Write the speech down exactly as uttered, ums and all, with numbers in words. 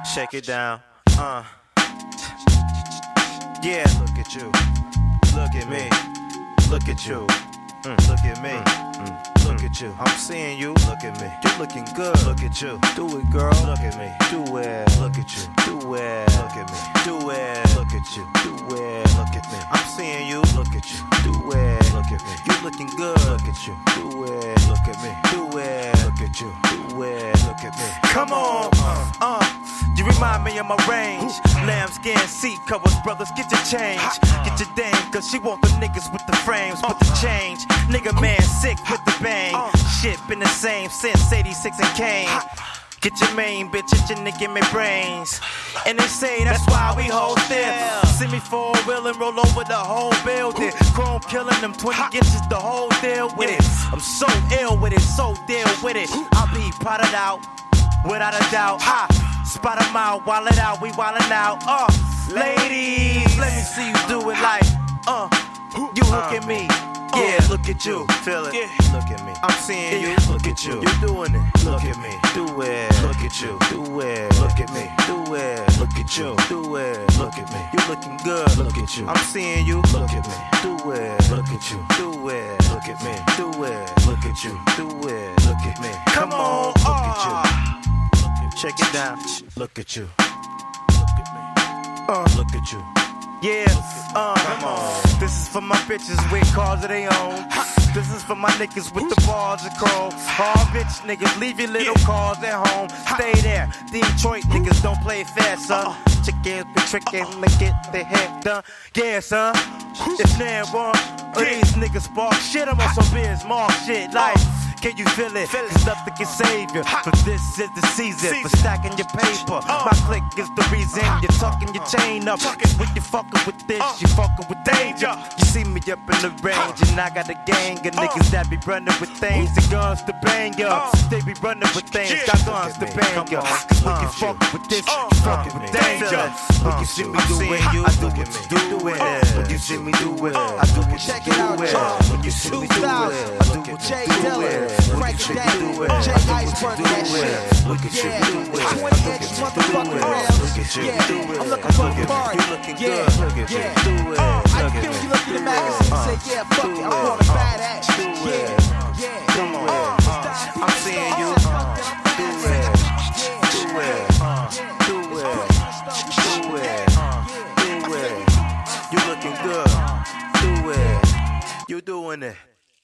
Shake it down. Uh. Yeah. Look at you. Look at me. Look at you. Mm. Look at me. Mm. Mm. Look at you. I'm seeing you. Look at me. You looking good. Look at you. Do it, girl. Look at me. Do it. Look at you. Do it. Look at me. Do it. Look at you. Do it. Look at me. I'm seeing you. Look at you. Do it. Look at me. You looking good. Look at you. Do it. Look at me. Do it. Look at you. Do it. Look at me. Come on. Uh. uh. You remind me of my range. Lambskin seat covers, brothers, get your change. Get your dame, cause she want the niggas with the frames, with the change. Nigga man sick with the bang. Shit been the same since eighty-six and came. Get your main bitch itching to give me brains. And they say that's why we hold still. See me four wheel and roll over the whole building. Chrome killing them twenty inches, the whole deal with it. I'm so ill with it, so deal with it. I'll be potted out, without a doubt. Ha! Spot 'em out, wall it out, we wildin' out. Uh, ladies, let me see you do it like, uh, you look at me. Yeah, look at you, feel it. Yeah. Look at me. I'm seeing you. Look at you. You doing it. Look at me. Do it. Look at you. Do it. Look at me. Do it. Look at you. Do it. Look at me. You looking good. Look at you. I'm seeing you. Look at me. Do it. Look at you. Do it. Look at me. Do it. Look at you. Do it. Look at me. Come on. Look at you. Check it down. Look at you. Look at me. Uh, look at you. Yeah, uh, come on. This is for my bitches with cars of their own. This is for my niggas with the bars of chrome. All bitch niggas, leave your little cars at home. Stay there. Detroit niggas don't play fair, son. Chickens be tricking to get their head done. Yeah, son. If now one of these niggas spark shit, I'm on some biz mark shit like. Can you feel it? Cause nothing can save you. But this is the season for stacking your paper. My click is the reason you're tucking your chain up. Cause when you fucking with this, you fucking with danger. You see me up in the range, and I got a gang of niggas that be running with things and guns to bang ya. They be running with things, got guns to bang ya. Cause when you fucking with this, you fucking with danger. When you see me do it, I do what you do it. When you see me do it, I do what you do it. When you see me do it, I do what you do it. Frank and Daddy, Jay Iceberg, that shit. Look at you, yeah. twenty inch motherfucking rails. Yeah, I'm looking for a party. Yeah, yeah. Uh, I feel you look at the magazine and say, yeah, fuck it, I want a badass. Yeah, yeah. Come on, uh, I'm seeing you. Do it, do it, do it, do it, do it. You looking good. Do it. You doing it.